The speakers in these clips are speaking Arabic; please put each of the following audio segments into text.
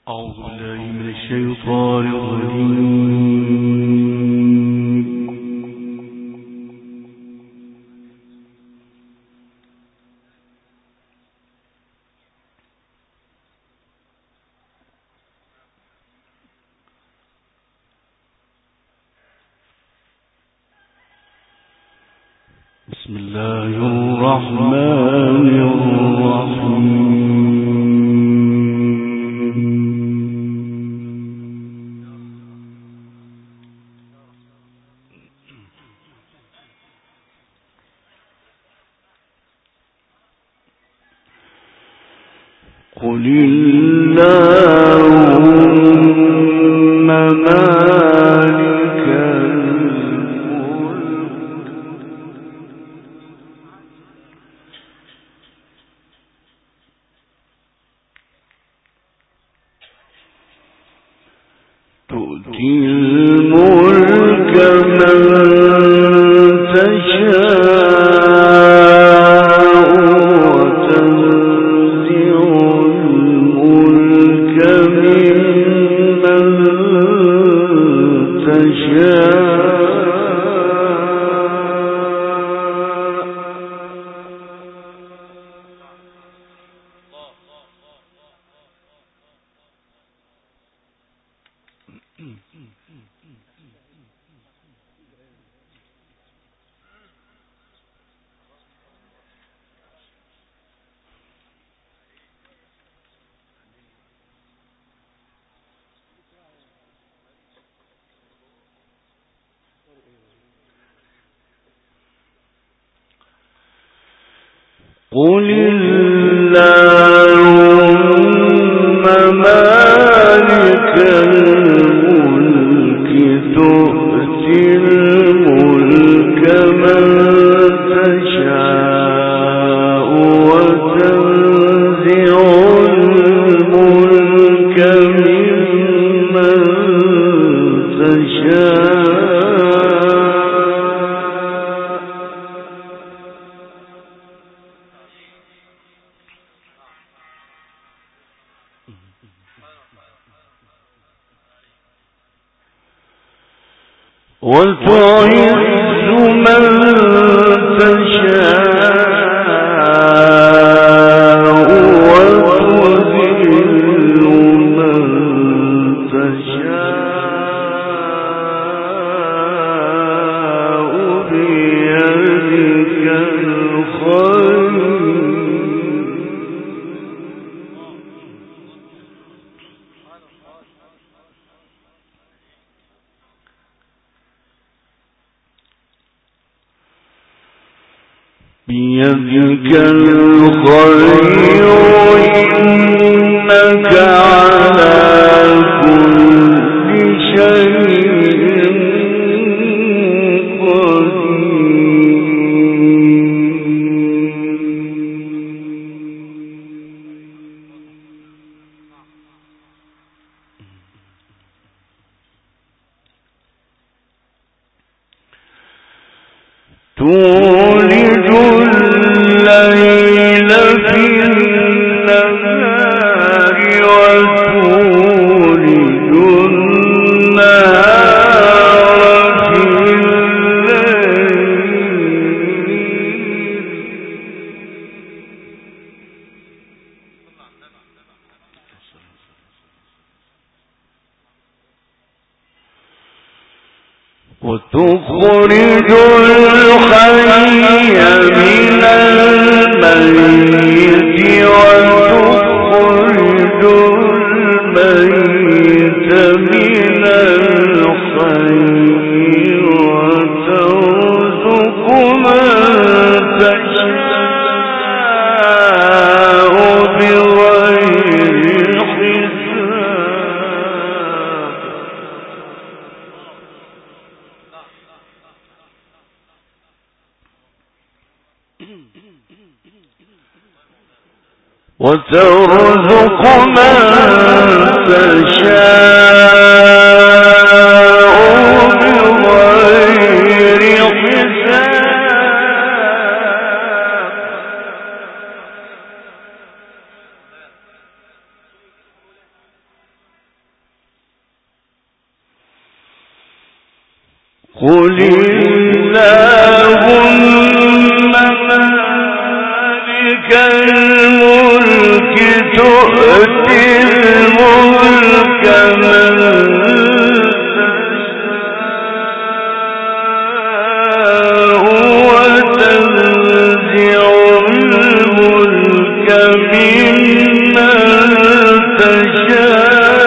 أعوذ بالله من الشيطان الرجيم. بسم الله الرحمن الرحيم. قل اللهم مالك الملك تؤتي الملك من قل اللهم مالك الملك تؤتي الملك من تشاء وتنزع الملك ممن تشاء وتعز من تشاء وتذل من تشاء بيدك الخير بيدك الخير إنك على كل شيء تولج الليل في النهار وتولج النهار في الليل وتخرج الحي من الميت وتخرج الميت من الحي وترزق من تشاء بغير حساب وترزق من تشاء بغير حساب قل اللهم مالك الملك تؤتي الملك من تشاء وتنزع الملك ممن تشاء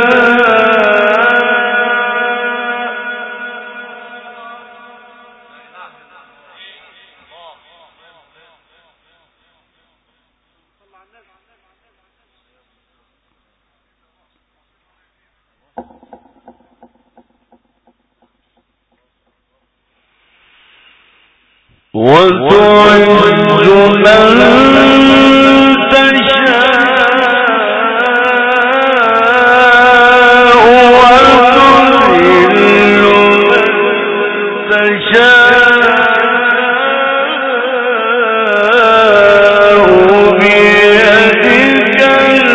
وتعز من تشاء وتذل من تشاء بيدك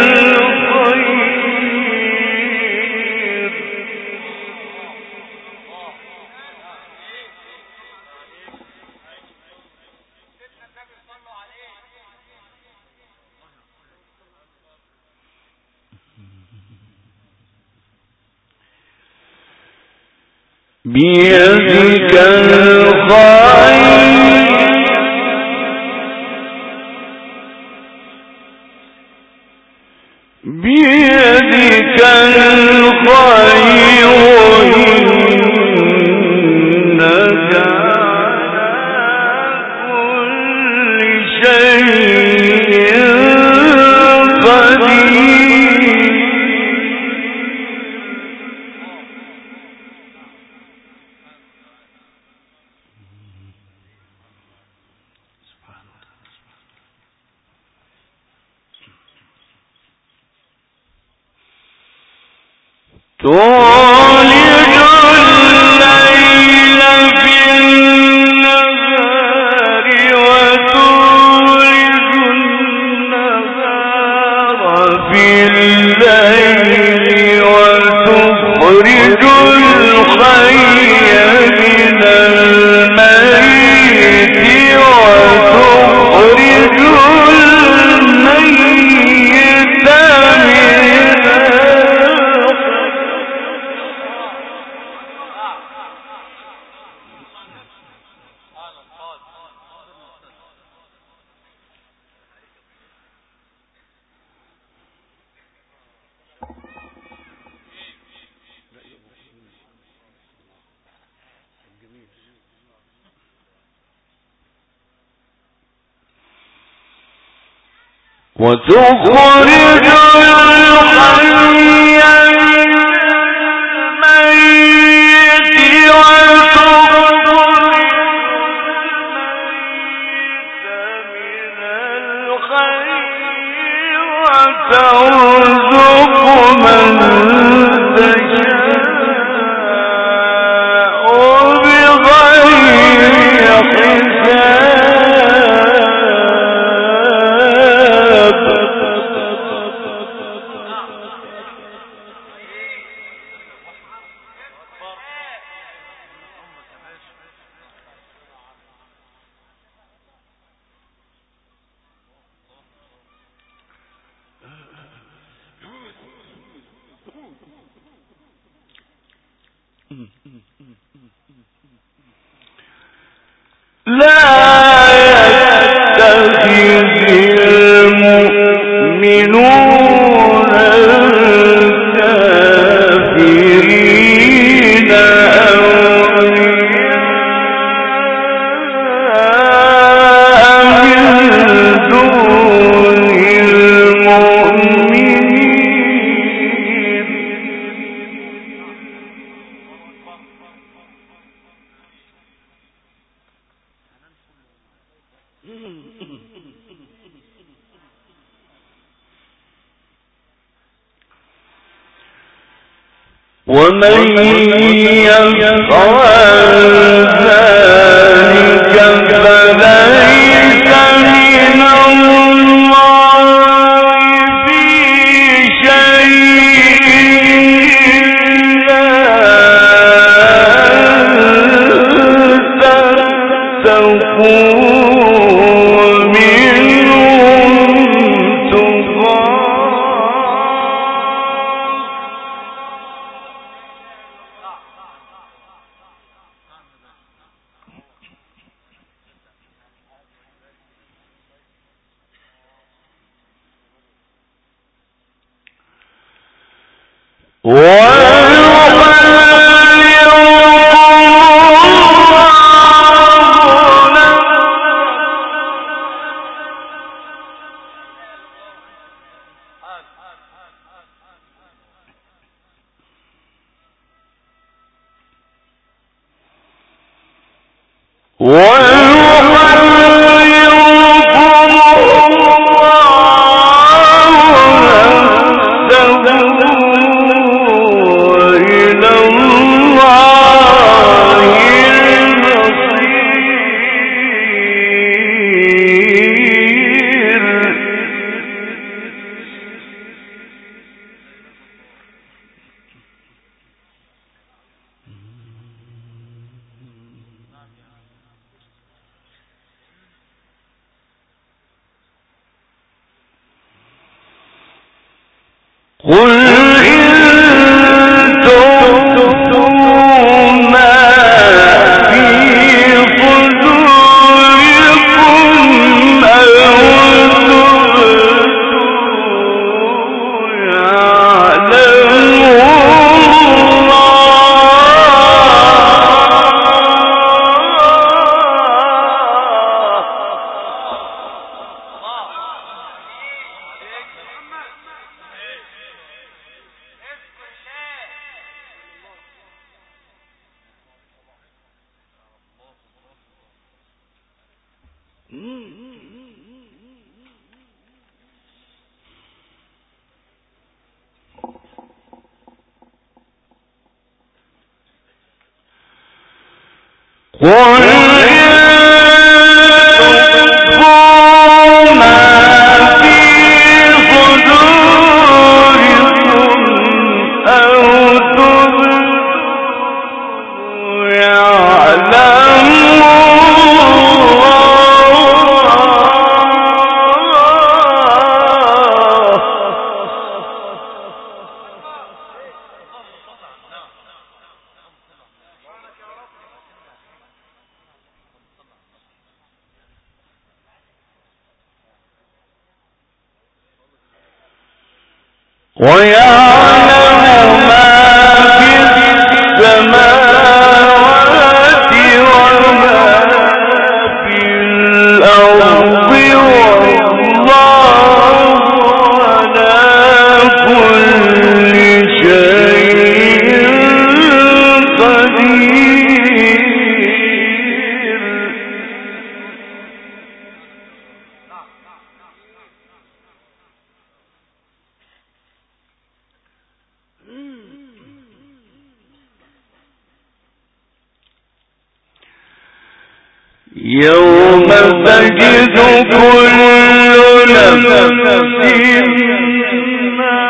الخير بيدك الخير بيدك الخير إنك على كل تولج الليل في النهار وتولج النهار في الليل وتخرج الحي من الميت وتخرج الميت وتخرج الحي من الميت وتخرج الميت من الحي وترزق من تشاء بغير حساب لا يتخذ المؤمنون الكافرين أولياء من دون المؤمنين ومن يفعل ذلك فليس من الله في شيء إلا يوم تجد كل نفس ما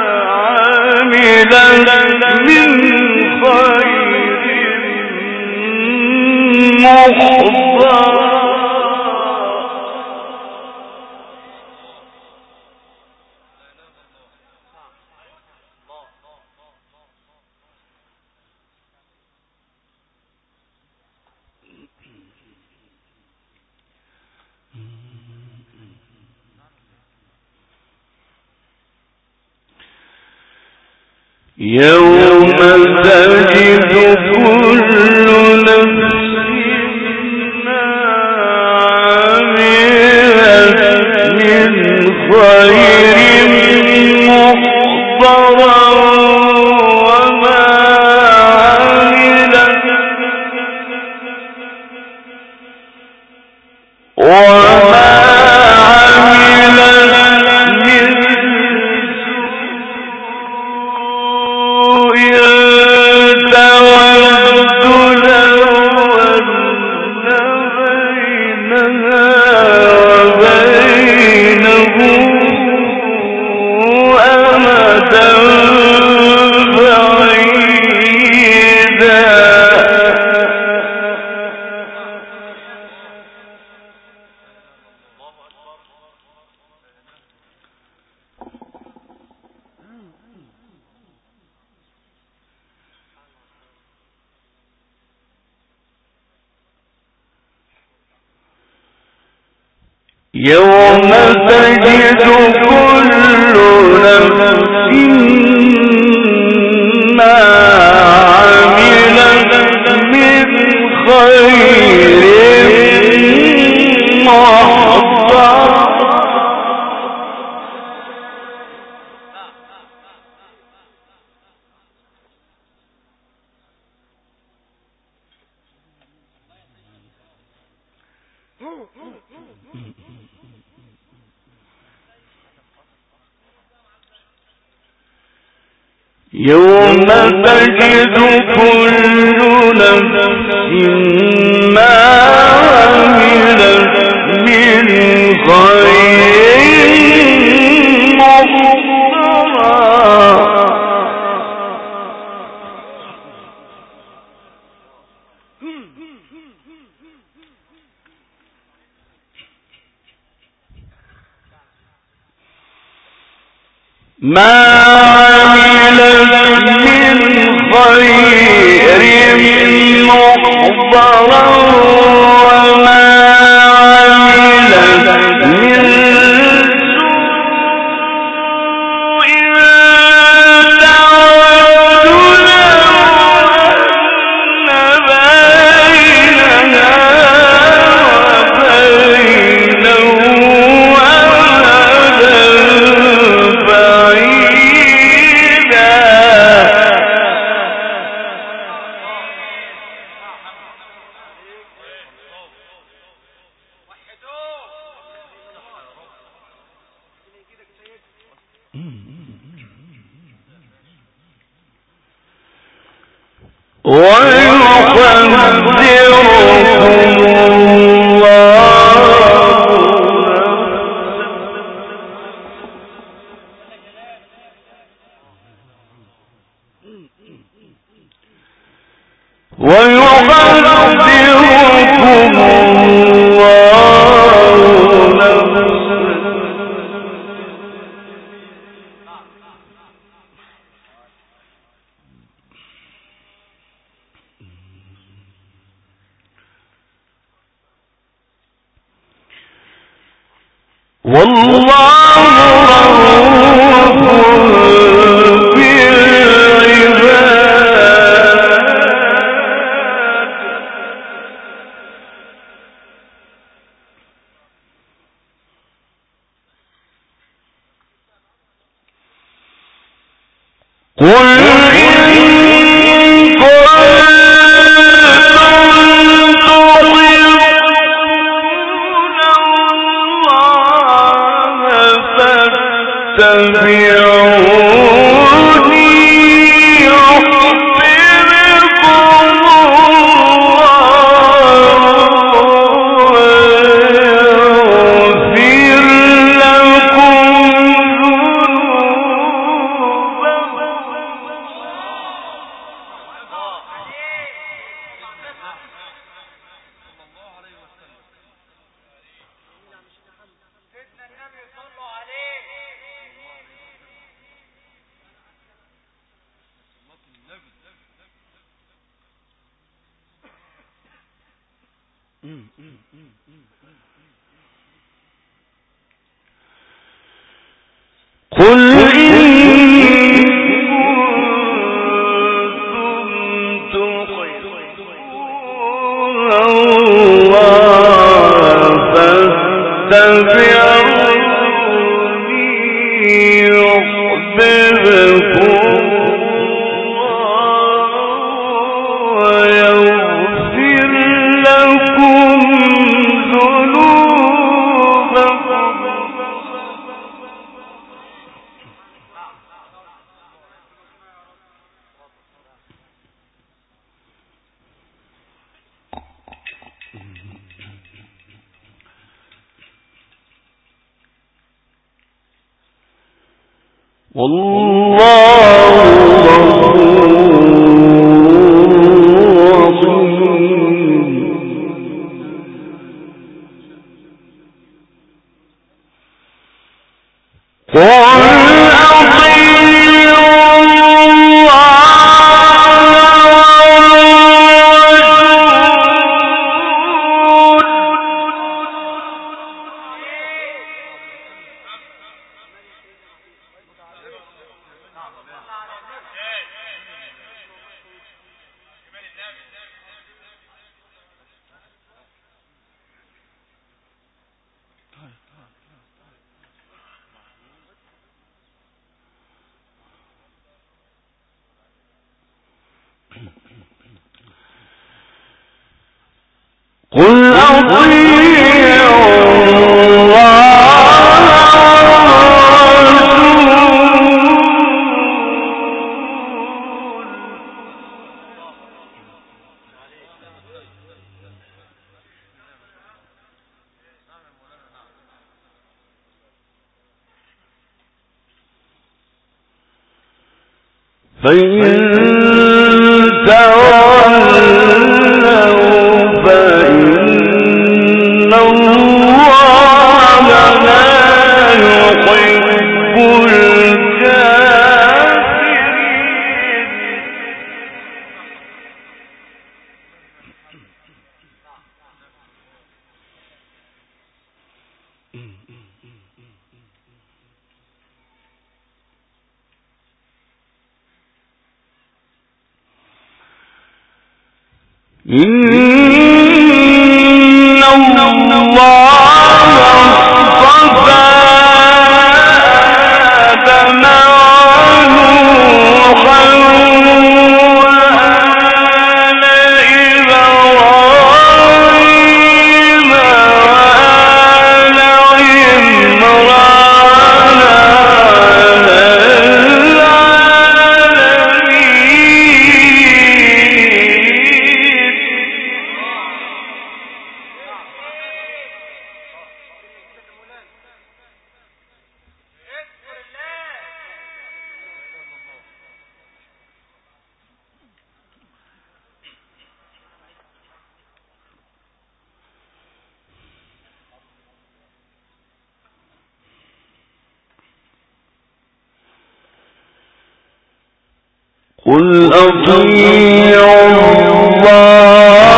عملت من خير محضر يوم تجد كل نفس ما عملت من خير محضرا وما عملت يوم تجد كل نفس يوم تجد كل نفس ما عملت من خير ما عملت من خير محضرا وما عملت من سوء تود لو أن بينها وبينه والله رؤوف بالعباد قل قل فإن تولوا فإن الله لا يحب الكافرين. إن الله اصطفى آدم ونوحا وآل إبراهيم وآل عمران على قل أطيعوا الله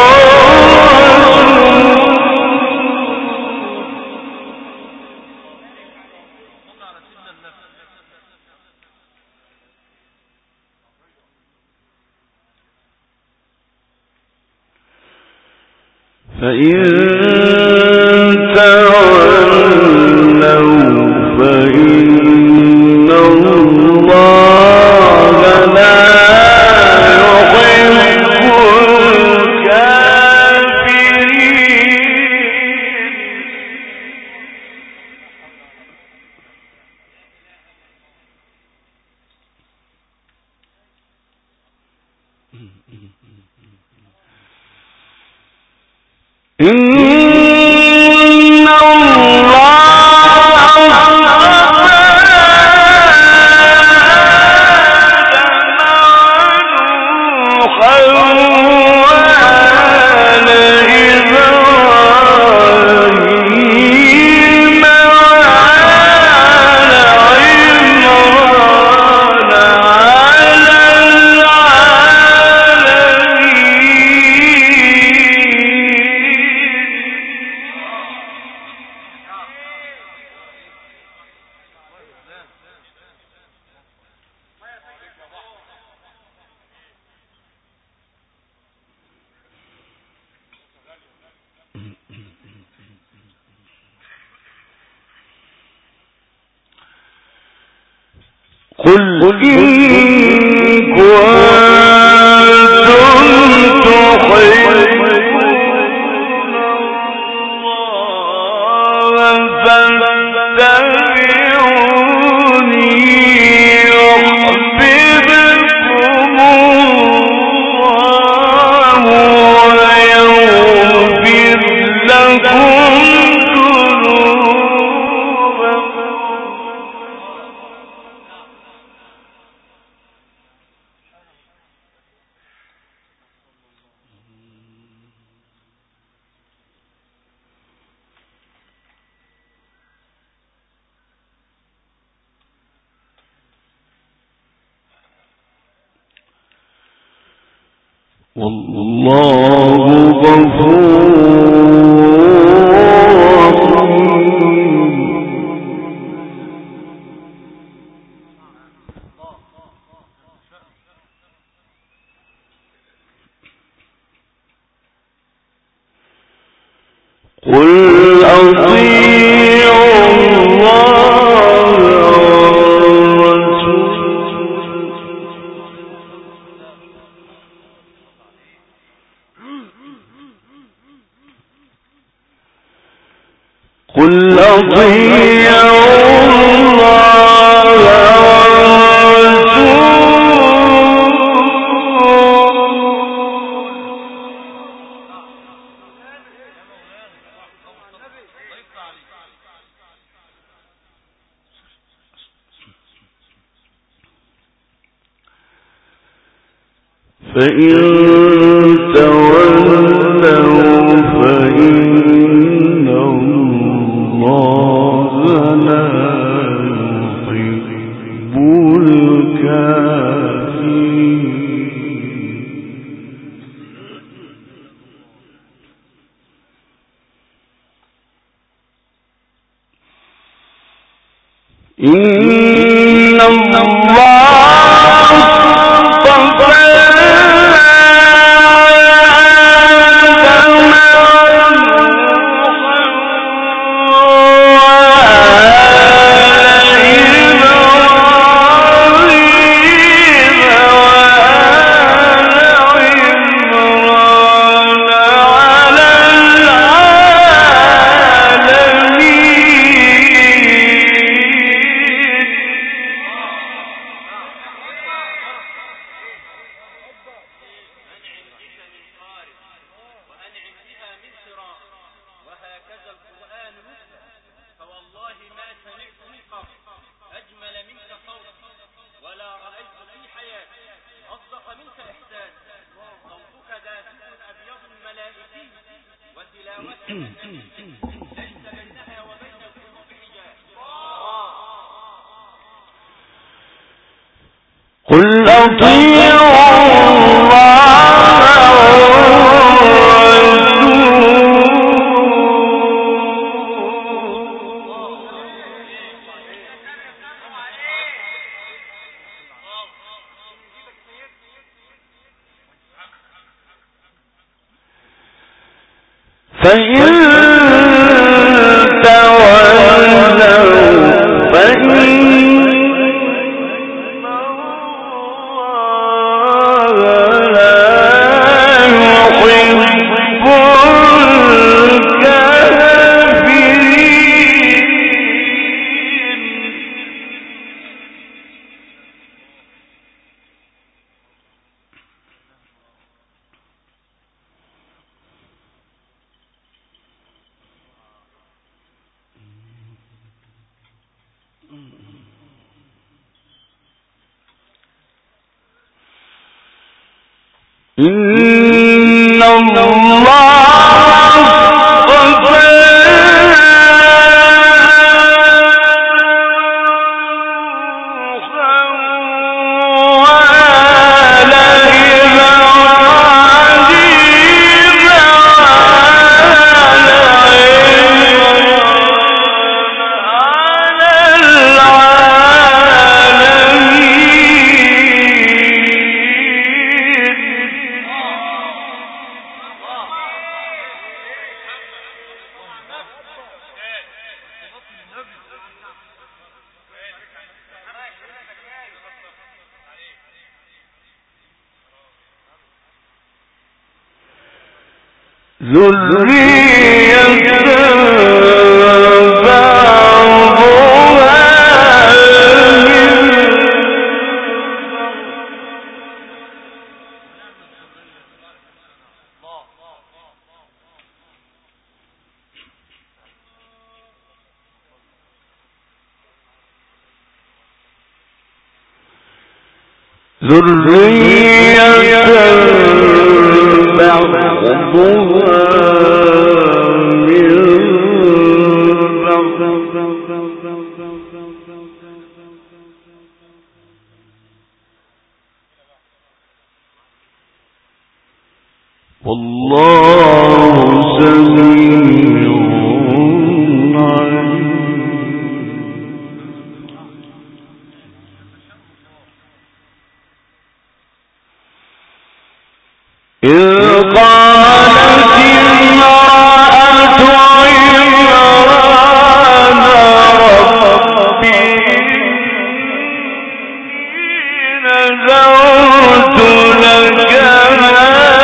فإن تولوا فإن الله لا يحب إن الله نوحا وآل إبراهيم وآل عمران على قل إن كنتم تحبون الله فاتبعوني يحببكم الله ويغفر لكم والله غفور رحيم. قل أطيعوا الله والرسول قل أطيعوا الله والرسول فإن تولوا فإن الله لا يحب الكافرين. إن الله قل أطيعوا الله فإن تولوا إن الله ذرية بعضها والله سميع عليم. إذ قالت امرأة عمران ربي نذرت لك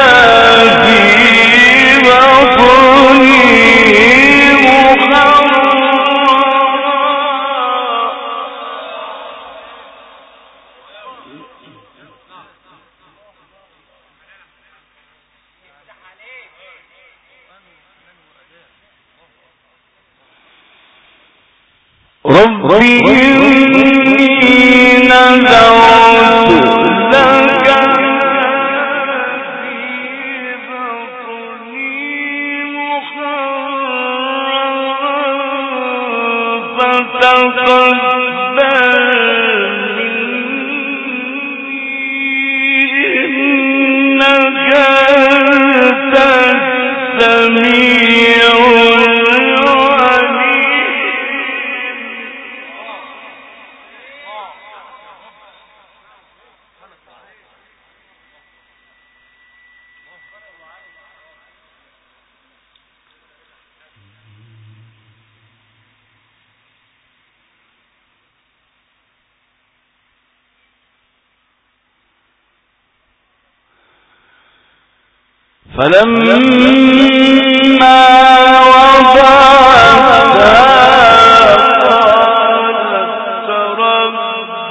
ما في بطني محررا فلما وضعتها قالت رب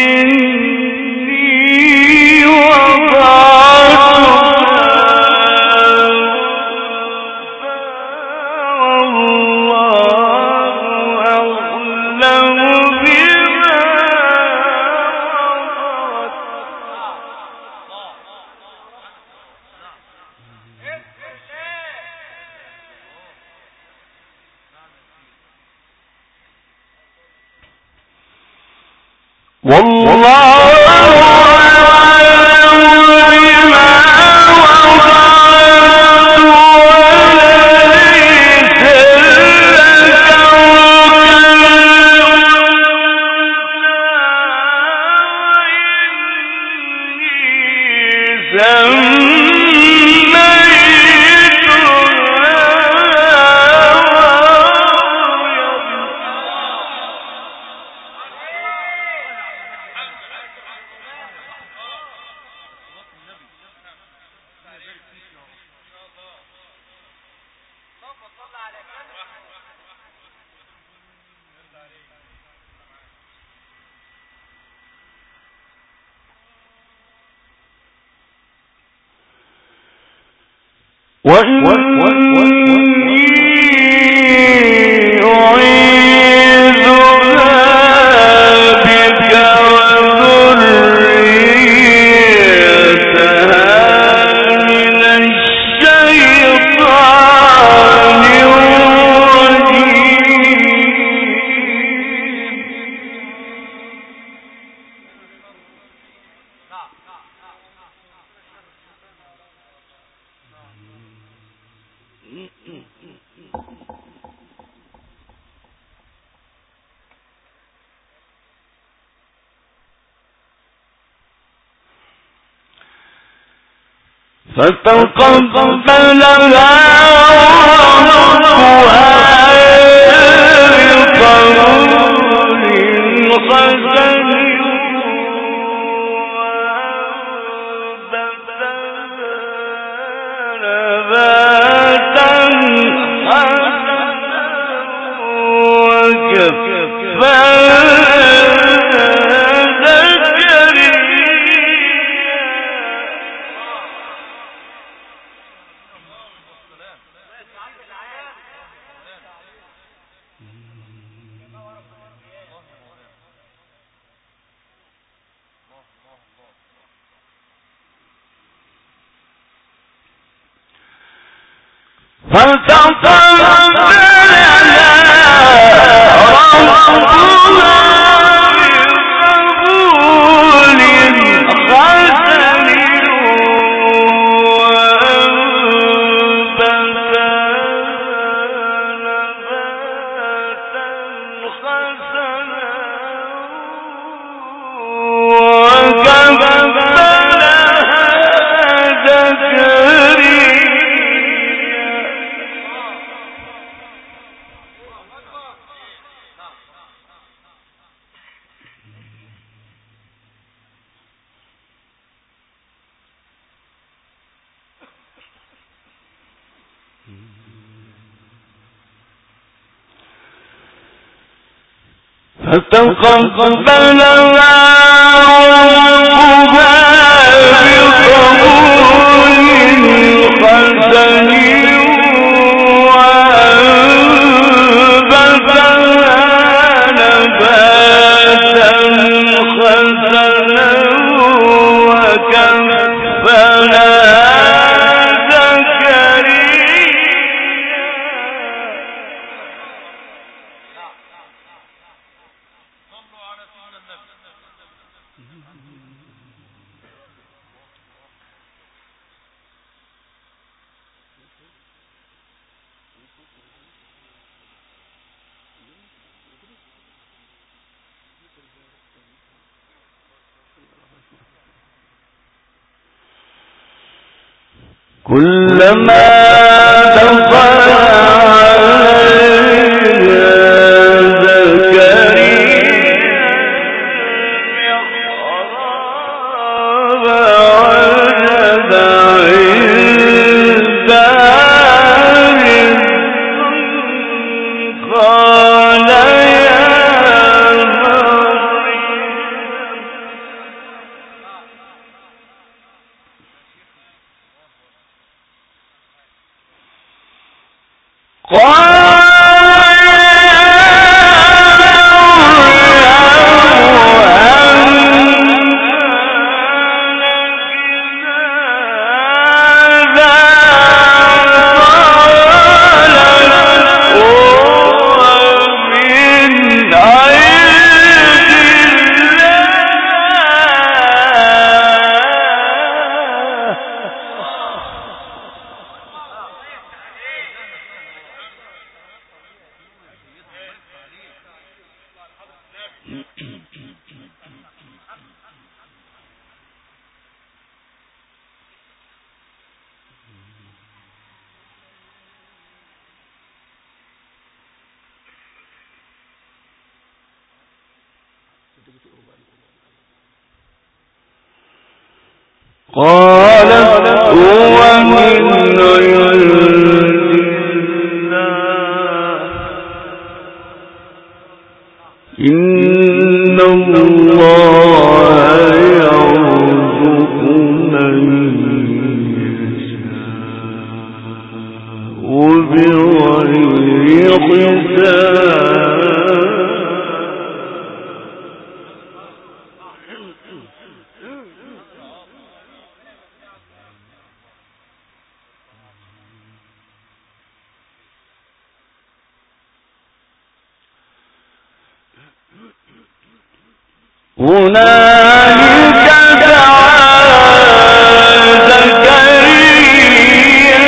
إني وضعتها والله أعلم بما والله فتقبلها ربها بقبول حسن نباتا حسنا وكفاها فتقبلها ربها بقبول حسن وأنبتها كلما دخل قالت هو من عند الله إن الله يرزق من يشاء بغير حساب. هنالك دعا زكريا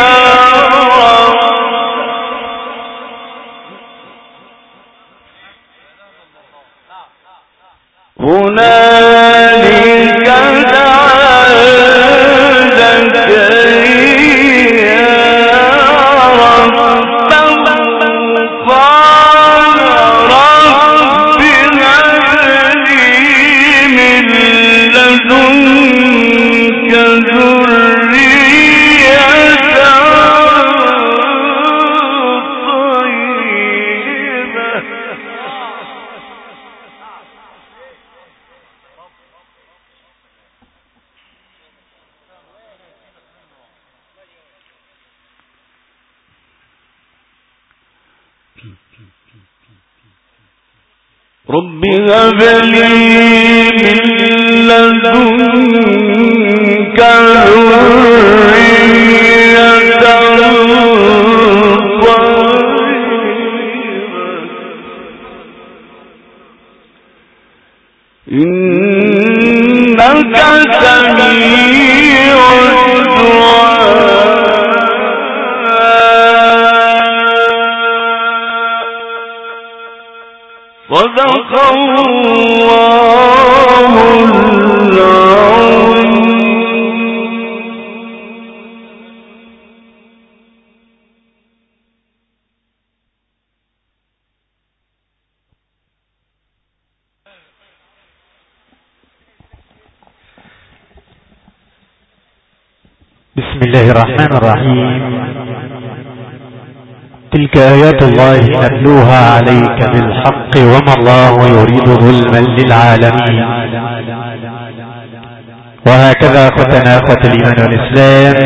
هنالك دعا زكريا ربه قال رب من لدنك ذرية طيبة. رب هب لي من لدنك ذرية طيبة إنك سميع الدعاء. صدق الله العظيم. بسم الله الرحمن الرحيم. تلك آيات الله نتلوها عليك بالحق وما الله يريد ظلما للعالمين. وهكذا أخوتنا أخوة الإيمان والإسلام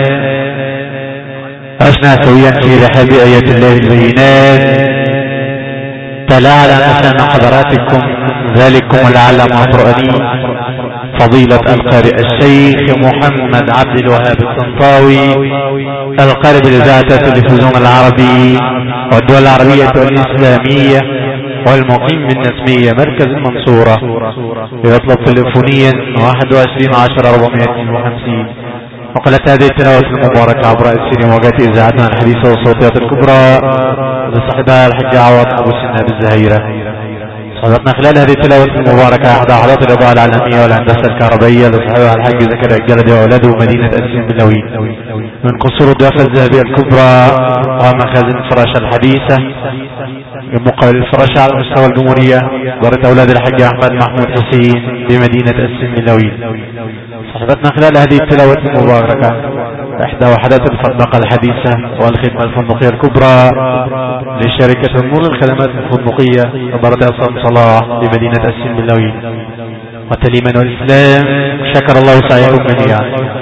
عشنا سويا في رحاب آيات الله البينات. تلاعلم أسامة حضراتكم ذلكم العلم القرآني فضيلة القارئ الشيخ محمد عبد الوهاب الطنطاوي القارئ بالإذاعة التلفزيون العربي والدول العربية والإسلامية والمقيم بالنسمية مركز المنصورة. يطلب تلفونيا 2110-452. وقالت هذه التلاوة المباركة عبر السير موجات إذاعتنا الحديثة والصوتيات الكبرى بصاحبها الحج عوض أبو سنة بالزهيرة. صدقنا خلال هذه التلاوة المباركة أحد أحداث الإضاءة العالمية والهندسة الكهربائية لصاحبها الحاج زكريا الجلدي وأولاده مدينة أسين بالنوين من قصور الضيافة الذهبية الكبرى ومخازن الفراشة الحديثة من مقابل الفراشة على مستوى الجمهورية دارة أولاد الحاج أحمد محمود حسين بمدينة أسين بالنوين. صاحبتنا خلال هذه التلاوة المباركة إحدى وحدات الفندقة الحديثة والخدمة الفندقية الكبرى لشركة النور للخدمات الفندقية إدارة عصام صلاح بمدينة أسين بالنوين. والتليمان والإسلام شكر الله سعيكم جميعا.